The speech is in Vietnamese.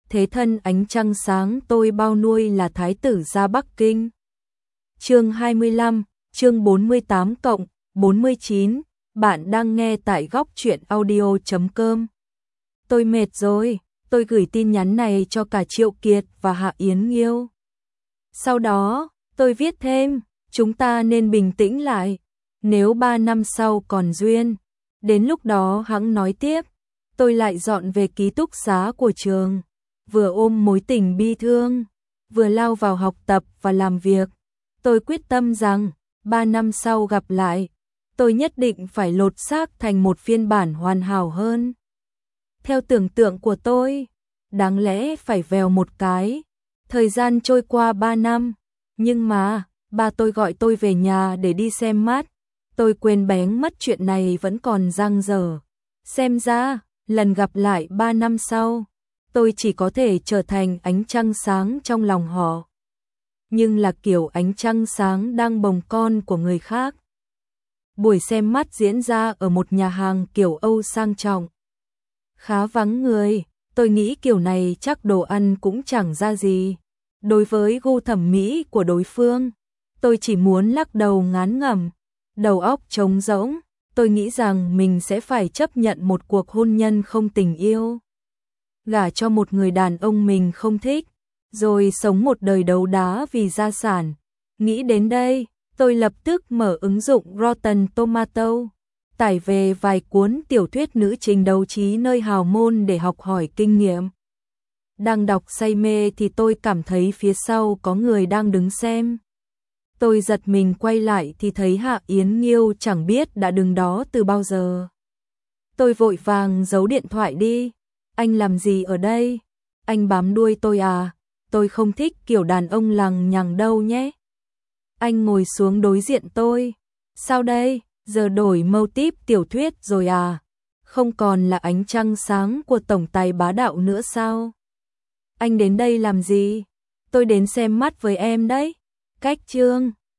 thế thân ánh trăng sáng tôi bao nuôi là thái tử ra Bắc Kinh. Chương 25, chương 48 cộng 49, bạn đang nghe tại góc truyện audio.com. Tôi mệt rồi, tôi gửi tin nhắn này cho cả Triệu Kiệt và Hạ Yến Nghiêu. Sau đó, tôi viết thêm, chúng ta nên bình tĩnh lại, nếu 3 năm sau còn duyên, đến lúc đó hẵng nói tiếp. Tôi lại dọn về ký túc xá của trường, vừa ôm mối tình bi thương, vừa lao vào học tập và làm việc. Tôi quyết tâm rằng, 3 năm sau gặp lại, tôi nhất định phải lột xác thành một phiên bản hoàn hảo hơn. Theo tưởng tượng của tôi, đáng lẽ phải vèo một cái, thời gian trôi qua 3 năm, nhưng mà, ba tôi gọi tôi về nhà để đi xem mắt, tôi quên bén mất chuyện này vẫn còn dang dở. Xem ra, lần gặp lại 3 năm sau, tôi chỉ có thể trở thành ánh trăng sáng trong lòng họ. Nhưng là kiểu ánh trăng sáng đang bồng con của người khác. Buổi xem mắt diễn ra ở một nhà hàng kiểu Âu sang trọng. Khá vắng người, tôi nghĩ kiểu này chắc đồ ăn cũng chẳng ra gì. Đối với gu thẩm mỹ của đối phương, tôi chỉ muốn lắc đầu ngán ngẩm, đầu óc trống rỗng. Tôi nghĩ rằng mình sẽ phải chấp nhận một cuộc hôn nhân không tình yêu, gả cho một người đàn ông mình không thích, rồi sống một đời đấu đá vì gia sản. Nghĩ đến đây, tôi lập tức mở ứng dụng Rotten Tomato, tải về vài cuốn tiểu thuyết nữ chính đấu trí nơi hào môn để học hỏi kinh nghiệm. Đang đọc say mê thì tôi cảm thấy phía sau có người đang đứng xem. Tôi giật mình quay lại thì thấy Hạ Yến Nghiêu chẳng biết đã đứng đó từ bao giờ. Tôi vội vàng giấu điện thoại đi. Anh làm gì ở đây? Anh bám đuôi tôi à? Tôi không thích kiểu đàn ông lằng nhằng đâu nhé. Anh ngồi xuống đối diện tôi. Sao đây? Giờ đổi mâu típ tiểu thuyết rồi à? Không còn là ánh trăng sáng của tổng tài bá đạo nữa sao? Anh đến đây làm gì? Tôi đến xem mắt với em đấy. Cách chương